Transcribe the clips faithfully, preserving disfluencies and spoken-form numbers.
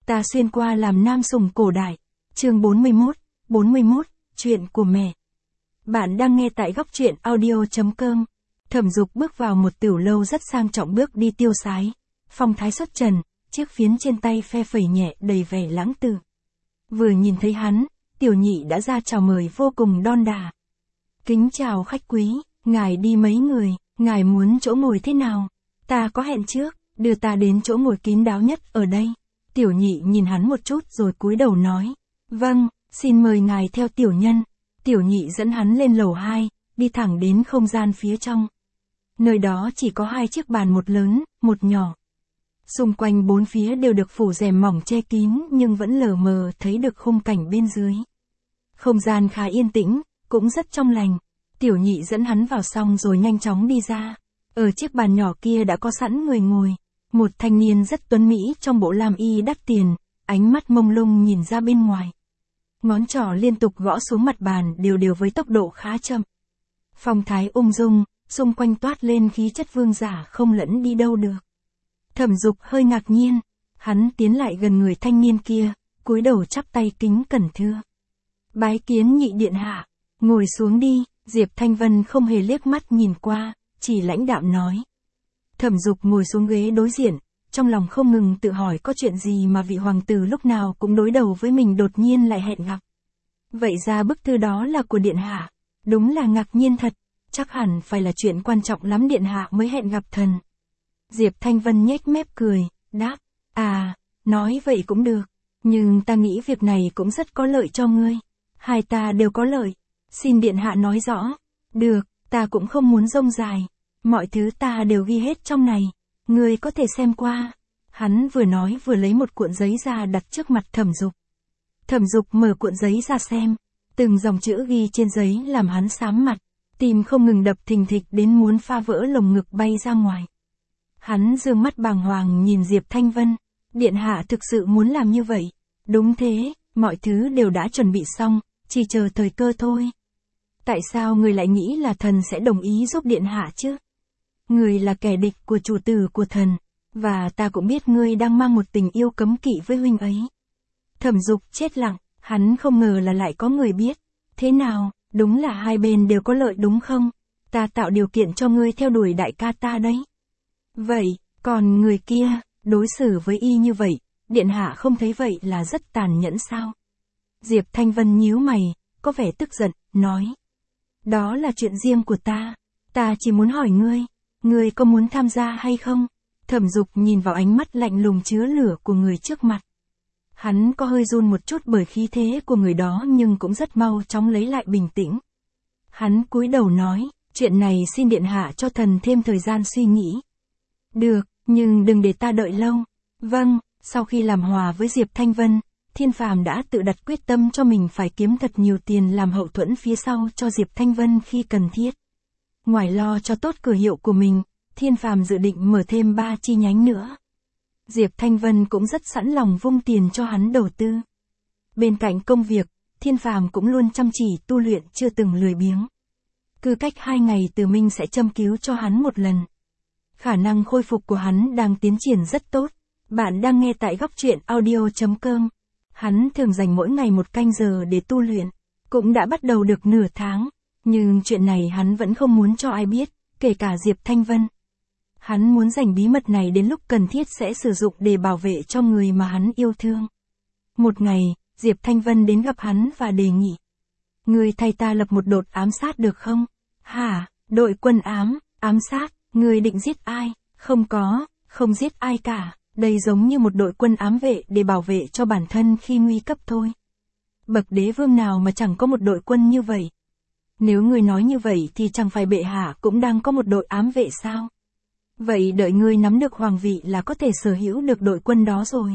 Ta xuyên qua làm nam sủng cổ đại. Chương bốn mươi mốt, bốn mươi mốt, chuyện của mẹ. Bạn đang nghe tại góc truyện audio chấm com. Thẩm Dục bước vào một tiểu lâu rất sang trọng, bước đi tiêu sái, phong thái xuất trần, chiếc phiến trên tay phe phẩy nhẹ đầy vẻ lãng tử. Vừa nhìn thấy hắn, Tiểu Nhị đã ra chào mời vô cùng đon đả. Kính chào khách quý, ngài đi mấy người, ngài muốn chỗ ngồi thế nào? Ta có hẹn trước, đưa ta đến chỗ ngồi kín đáo nhất ở đây. Tiểu Nhị nhìn hắn một chút rồi cúi đầu nói. Vâng, xin mời ngài theo tiểu nhân. Tiểu Nhị dẫn hắn lên lầu hai, đi thẳng đến không gian phía trong. Nơi đó chỉ có hai chiếc bàn, một lớn, một nhỏ. Xung quanh bốn phía đều được phủ rèm mỏng che kín, nhưng vẫn lờ mờ thấy được khung cảnh bên dưới. Không gian khá yên tĩnh, cũng rất trong lành. Tiểu Nhị dẫn hắn vào xong rồi nhanh chóng đi ra. Ở chiếc bàn nhỏ kia đã có sẵn người ngồi. Một thanh niên rất tuấn mỹ trong bộ lam y đắt tiền, ánh mắt mông lung nhìn ra bên ngoài. Ngón trỏ liên tục gõ xuống mặt bàn đều đều với tốc độ khá chậm. Phong thái ung dung, xung quanh toát lên khí chất vương giả không lẫn đi đâu được. Thẩm Dục hơi ngạc nhiên, hắn tiến lại gần người thanh niên kia, cúi đầu chắp tay kính cẩn thưa. Bái kiến nhị điện hạ, ngồi xuống đi. Diệp Thanh Vân không hề liếc mắt nhìn qua, chỉ lãnh đạm nói. Thẩm Dục ngồi xuống ghế đối diện, trong lòng không ngừng tự hỏi có chuyện gì mà vị hoàng tử lúc nào cũng đối đầu với mình đột nhiên lại hẹn gặp. Vậy ra bức thư đó là của điện hạ, đúng là ngạc nhiên thật, chắc hẳn phải là chuyện quan trọng lắm điện hạ mới hẹn gặp thần. Diệp Thanh Vân nhếch mép cười, đáp, à, nói vậy cũng được, nhưng ta nghĩ việc này cũng rất có lợi cho ngươi. Hai ta đều có lợi, xin điện hạ nói rõ. Được, ta cũng không muốn rông dài. Mọi thứ ta đều ghi hết trong này, ngươi có thể xem qua. Hắn vừa nói vừa lấy một cuộn giấy ra đặt trước mặt Thẩm Dục. Thẩm Dục mở cuộn giấy ra xem, từng dòng chữ ghi trên giấy làm hắn xám mặt, tim không ngừng đập thình thịch đến muốn phá vỡ lồng ngực bay ra ngoài. Hắn dương mắt bàng hoàng nhìn Diệp Thanh Vân, điện hạ thực sự muốn làm như vậy? Đúng thế, mọi thứ đều đã chuẩn bị xong, chỉ chờ thời cơ thôi. Tại sao người lại nghĩ là thần sẽ đồng ý giúp điện hạ chứ? Người là kẻ địch của chủ tử của thần, và ta cũng biết ngươi đang mang một tình yêu cấm kỵ với huynh ấy. Thẩm Dục chết lặng, hắn không ngờ là lại có người biết. Thế nào, đúng là hai bên đều có lợi đúng không? Ta tạo điều kiện cho ngươi theo đuổi đại ca ta đấy. Vậy, còn người kia, đối xử với y như vậy, điện hạ không thấy vậy là rất tàn nhẫn sao? Diệp Thanh Vân nhíu mày, có vẻ tức giận, nói. Đó là chuyện riêng của ta, ta chỉ muốn hỏi ngươi, ngươi có muốn tham gia hay không? Thẩm Dục nhìn vào ánh mắt lạnh lùng chứa lửa của người trước mặt. Hắn có hơi run một chút bởi khí thế của người đó nhưng cũng rất mau chóng lấy lại bình tĩnh. Hắn cúi đầu nói, chuyện này xin điện hạ cho thần thêm thời gian suy nghĩ. Được, nhưng đừng để ta đợi lâu. Vâng, sau khi làm hòa với Diệp Thanh Vân, Thiên Phàm đã tự đặt quyết tâm cho mình phải kiếm thật nhiều tiền làm hậu thuẫn phía sau cho Diệp Thanh Vân khi cần thiết. Ngoài lo cho tốt cửa hiệu của mình, Thiên Phàm dự định mở thêm ba chi nhánh nữa. Diệp Thanh Vân cũng rất sẵn lòng vung tiền cho hắn đầu tư. Bên cạnh công việc, Thiên Phàm cũng luôn chăm chỉ tu luyện chưa từng lười biếng. Cứ cách hai ngày Từ Minh sẽ châm cứu cho hắn một lần. Khả năng khôi phục của hắn đang tiến triển rất tốt. Bạn đang nghe tại góc truyện audio chấm com. Hắn thường dành mỗi ngày một canh giờ để tu luyện. Cũng đã bắt đầu được nửa tháng. Nhưng chuyện này hắn vẫn không muốn cho ai biết, kể cả Diệp Thanh Vân. Hắn muốn dành bí mật này đến lúc cần thiết sẽ sử dụng để bảo vệ cho người mà hắn yêu thương. Một ngày, Diệp Thanh Vân đến gặp hắn và đề nghị. Ngươi thay ta lập một đội ám sát được không? Hả, đội quân ám, ám sát, ngươi định giết ai? Không có, không giết ai cả. Đây giống như một đội quân ám vệ để bảo vệ cho bản thân khi nguy cấp thôi. Bậc đế vương nào mà chẳng có một đội quân như vậy? Nếu ngươi nói như vậy thì chẳng phải bệ hạ cũng đang có một đội ám vệ sao? Vậy đợi ngươi nắm được hoàng vị là có thể sở hữu được đội quân đó rồi.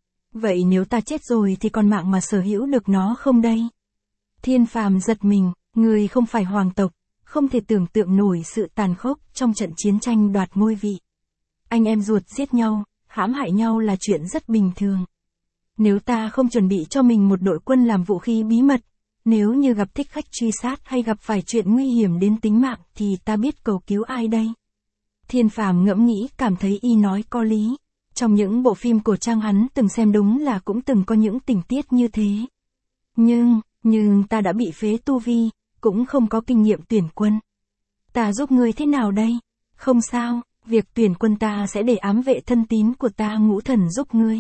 Vậy nếu ta chết rồi thì còn mạng mà sở hữu được nó không đây? Thiên Phàm giật mình, ngươi không phải hoàng tộc, không thể tưởng tượng nổi sự tàn khốc trong trận chiến tranh đoạt ngôi vị. Anh em ruột giết nhau, hãm hại nhau là chuyện rất bình thường. Nếu ta không chuẩn bị cho mình một đội quân làm vũ khí bí mật, nếu như gặp thích khách truy sát hay gặp phải chuyện nguy hiểm đến tính mạng thì ta biết cầu cứu ai đây? Thiên Phàm ngẫm nghĩ cảm thấy y nói có lý. Trong những bộ phim cổ trang hắn từng xem đúng là cũng từng có những tình tiết như thế. Nhưng, nhưng ta đã bị phế tu vi, cũng không có kinh nghiệm tuyển quân. Ta giúp ngươi thế nào đây? Không sao, việc tuyển quân ta sẽ để ám vệ thân tín của ta Ngũ Thần giúp ngươi.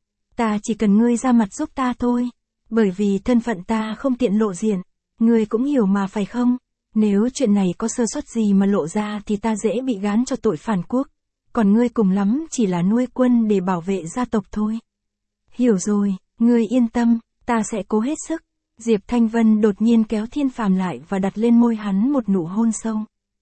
Ta chỉ cần ngươi ra mặt giúp ta thôi, bởi vì thân phận ta không tiện lộ diện, ngươi cũng hiểu mà phải không? Nếu chuyện này có sơ suất gì mà lộ ra thì ta dễ bị gán cho tội phản quốc, còn ngươi cùng lắm chỉ là nuôi quân để bảo vệ gia tộc thôi. Hiểu rồi, ngươi yên tâm, ta sẽ cố hết sức. Diệp Thanh Vân đột nhiên kéo Thiên Phàm lại và đặt lên môi hắn một nụ hôn sâu.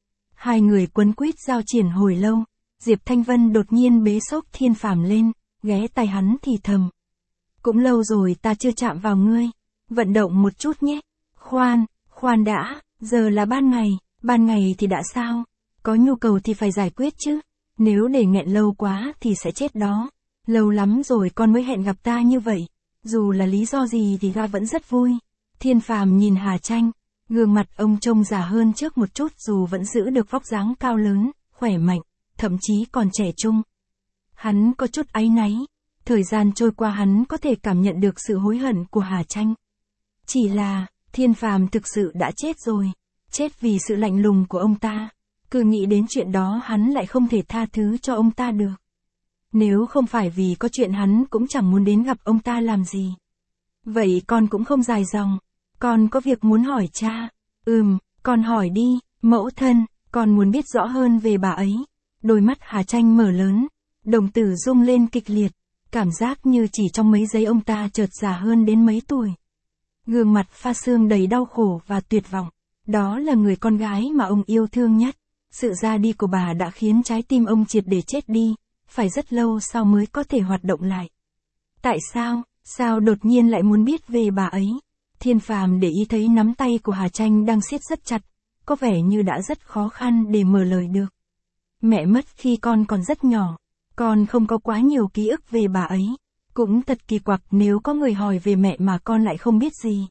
Hai người quấn quýt giao triển hồi lâu, Diệp Thanh Vân đột nhiên bế xốc Thiên Phàm lên, ghé tai hắn thì thầm. Cũng lâu rồi ta chưa chạm vào ngươi, vận động một chút nhé. Khoan, khoan đã, giờ là ban ngày, ban ngày thì đã sao? Có nhu cầu thì phải giải quyết chứ, nếu để nghẹn lâu quá thì sẽ chết đó. Lâu lắm rồi con mới hẹn gặp ta như vậy, dù là lý do gì thì ta vẫn rất vui. Thiên Phàm nhìn Hà Tranh, gương mặt ông trông già hơn trước một chút dù vẫn giữ được vóc dáng cao lớn, khỏe mạnh, thậm chí còn trẻ trung. Hắn có chút áy náy, thời gian trôi qua hắn có thể cảm nhận được sự hối hận của Hà Tranh. Chỉ là, Thiên Phàm thực sự đã chết rồi, chết vì sự lạnh lùng của ông ta. Cứ nghĩ đến chuyện đó hắn lại không thể tha thứ cho ông ta được. Nếu không phải vì có chuyện hắn cũng chẳng muốn đến gặp ông ta làm gì. Vậy con cũng không dài dòng, con có việc muốn hỏi cha. Ừm, con hỏi đi, mẫu thân, con muốn biết rõ hơn về bà ấy. Đôi mắt Hà Tranh mở lớn, đồng tử rung lên kịch liệt, cảm giác như chỉ trong mấy giây ông ta chợt già hơn đến mấy tuổi. Gương mặt pha sương đầy đau khổ và tuyệt vọng, đó là người con gái mà ông yêu thương nhất. Sự ra đi của bà đã khiến trái tim ông triệt để chết đi, phải rất lâu sau mới có thể hoạt động lại. Tại sao, sao đột nhiên lại muốn biết về bà ấy? Thiên Phàm để ý thấy nắm tay của Hà Tranh đang siết rất chặt, có vẻ như đã rất khó khăn để mở lời được. Mẹ mất khi con còn rất nhỏ, con không có quá nhiều ký ức về bà ấy. Cũng thật kỳ quặc nếu có người hỏi về mẹ mà con lại không biết gì.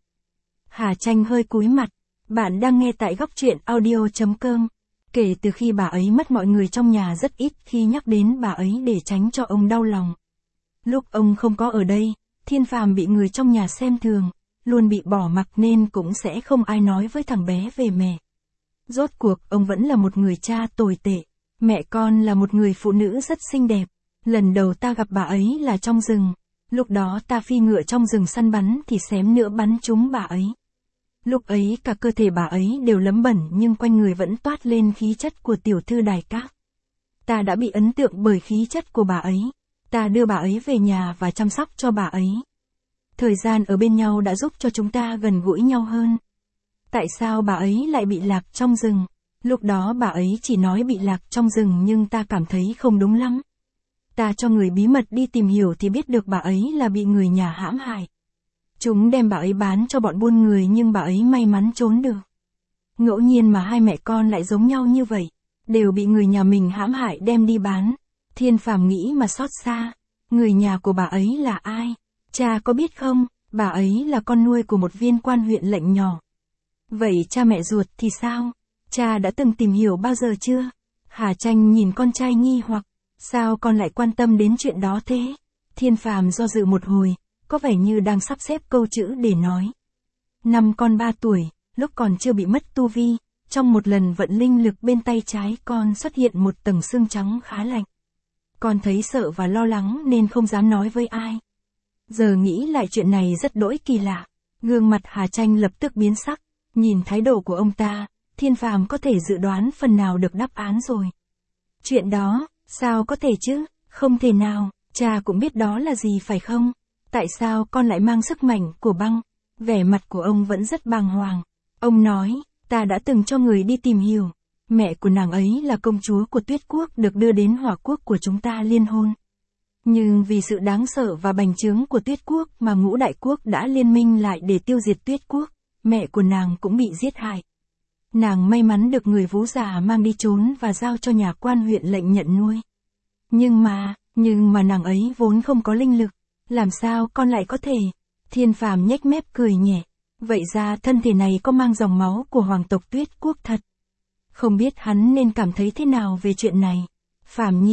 Hà Tranh hơi cúi mặt, bạn đang nghe tại góc truyện audio chấm com. Kể từ khi bà ấy mất mọi người trong nhà rất ít khi nhắc đến bà ấy để tránh cho ông đau lòng. Lúc ông không có ở đây, Thiên Phàm bị người trong nhà xem thường, luôn bị bỏ mặc nên cũng sẽ không ai nói với thằng bé về mẹ. Rốt cuộc ông vẫn là một người cha tồi tệ, mẹ con là một người phụ nữ rất xinh đẹp. Lần đầu ta gặp bà ấy là trong rừng, lúc đó ta phi ngựa trong rừng săn bắn thì xém nữa bắn trúng bà ấy. Lúc ấy cả cơ thể bà ấy đều lấm bẩn nhưng quanh người vẫn toát lên khí chất của tiểu thư đài cát. Ta đã bị ấn tượng bởi khí chất của bà ấy, ta đưa bà ấy về nhà và chăm sóc cho bà ấy. Thời gian ở bên nhau đã giúp cho chúng ta gần gũi nhau hơn. Tại sao bà ấy lại bị lạc trong rừng? Lúc đó bà ấy chỉ nói bị lạc trong rừng nhưng ta cảm thấy không đúng lắm. Ta cho người bí mật đi tìm hiểu thì biết được bà ấy là bị người nhà hãm hại. Chúng đem bà ấy bán cho bọn buôn người nhưng bà ấy may mắn trốn được. Ngẫu nhiên mà hai mẹ con lại giống nhau như vậy, đều bị người nhà mình hãm hại đem đi bán. Thiên Phàm nghĩ mà xót xa, người nhà của bà ấy là ai? Cha có biết không, bà ấy là con nuôi của một viên quan huyện lệnh nhỏ. Vậy cha mẹ ruột thì sao? Cha đã từng tìm hiểu bao giờ chưa? Hà Tranh nhìn con trai nghi hoặc. Sao con lại quan tâm đến chuyện đó thế? Thiên Phàm do dự một hồi, có vẻ như đang sắp xếp câu chữ để nói. Năm con ba tuổi, lúc còn chưa bị mất tu vi, trong một lần vận linh lực bên tay trái con xuất hiện một tầng xương trắng khá lạnh. Con thấy sợ và lo lắng nên không dám nói với ai. Giờ nghĩ lại chuyện này rất đỗi kỳ lạ. Gương mặt Hà Tranh lập tức biến sắc, nhìn thái độ của ông ta, Thiên Phàm có thể dự đoán phần nào được đáp án rồi. Chuyện đó, sao có thể chứ, không thể nào, cha cũng biết đó là gì phải không? Tại sao con lại mang sức mạnh của băng? Vẻ mặt của ông vẫn rất bàng hoàng. Ông nói, ta đã từng cho người đi tìm hiểu. Mẹ của nàng ấy là công chúa của Tuyết Quốc được đưa đến Hỏa Quốc của chúng ta liên hôn. Nhưng vì sự đáng sợ và bành trướng của Tuyết Quốc mà Ngũ Đại Quốc đã liên minh lại để tiêu diệt Tuyết Quốc, mẹ của nàng cũng bị giết hại. Nàng may mắn được người Vũ già mang đi trốn và giao cho nhà quan huyện lệnh nhận nuôi. Nhưng mà, nhưng mà nàng ấy vốn không có linh lực, làm sao con lại có thể? Thiên Phàm nhếch mép cười nhẹ, vậy ra thân thể này có mang dòng máu của hoàng tộc Tuyết Quốc thật. Không biết hắn nên cảm thấy thế nào về chuyện này. Phàm nhi,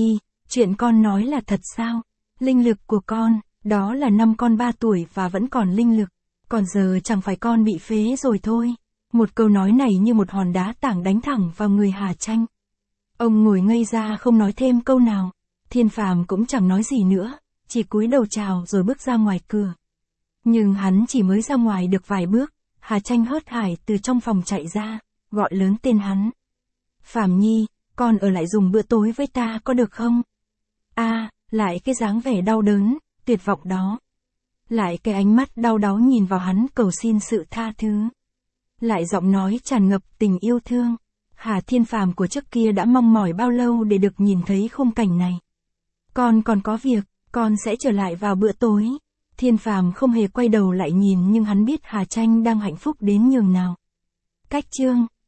Chuyện con nói là thật sao? Linh lực của con, đó là năm con ba tuổi và vẫn còn linh lực. Còn giờ chẳng phải con bị phế rồi thôi. Một câu nói này như một hòn đá tảng đánh thẳng vào người Hà Tranh. Ông ngồi ngây ra không nói thêm câu nào. Thiên Phàm cũng chẳng nói gì nữa, chỉ cúi đầu chào rồi bước ra ngoài cửa. Nhưng hắn chỉ mới ra ngoài được vài bước, Hà Tranh hớt hải từ trong phòng chạy ra, gọi lớn tên hắn. Phàm Nhi, con ở lại dùng bữa tối với ta có được không? A, à, lại cái dáng vẻ đau đớn, tuyệt vọng đó. Lại cái ánh mắt đau đáu nhìn vào hắn cầu xin sự tha thứ. Lại giọng nói tràn ngập tình yêu thương. Hà Thiên Phàm của trước kia đã mong mỏi bao lâu để được nhìn thấy khung cảnh này. Con còn có việc, con sẽ trở lại vào bữa tối. Thiên Phàm không hề quay đầu lại nhìn nhưng hắn biết Hà Tranh đang hạnh phúc đến nhường nào. Cách chương